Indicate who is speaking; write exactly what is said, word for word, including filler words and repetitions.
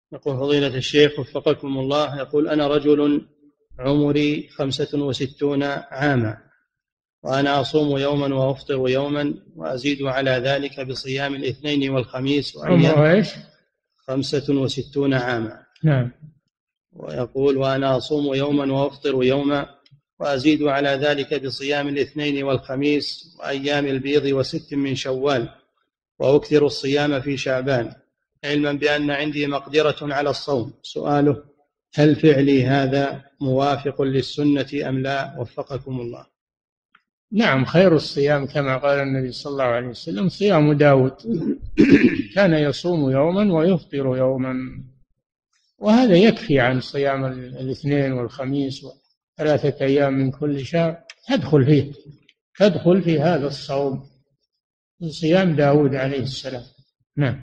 Speaker 1: يقول فضيلة الشيخ وفقكم الله، يقول أنا رجل عمري خمسة وستون عاما، وأنا أصوم يوما وأفطر يوما وأزيد على ذلك بصيام الاثنين والخميس وأيام.
Speaker 2: عمره إيش؟
Speaker 1: خمسة وستون عاما.
Speaker 2: نعم.
Speaker 1: ويقول وأنا أصوم يوما وأفطر يوما وأزيد على ذلك بصيام الاثنين والخميس وأيام البيض وست من شوال، وأكثر الصيام في شعبان، علما بأن عندي مقدرة على الصوم. سؤاله: هل فعلي هذا موافق للسنة أم لا؟ وفقكم الله.
Speaker 2: نعم، خير الصيام كما قال النبي صلى الله عليه وسلم صيام داود، كان يصوم يوما ويفطر يوما، وهذا يكفي عن صيام الاثنين والخميس وثلاثة أيام من كل شهر، تدخل فيه تدخل في هذا الصوم، صيام داود عليه السلام. نعم.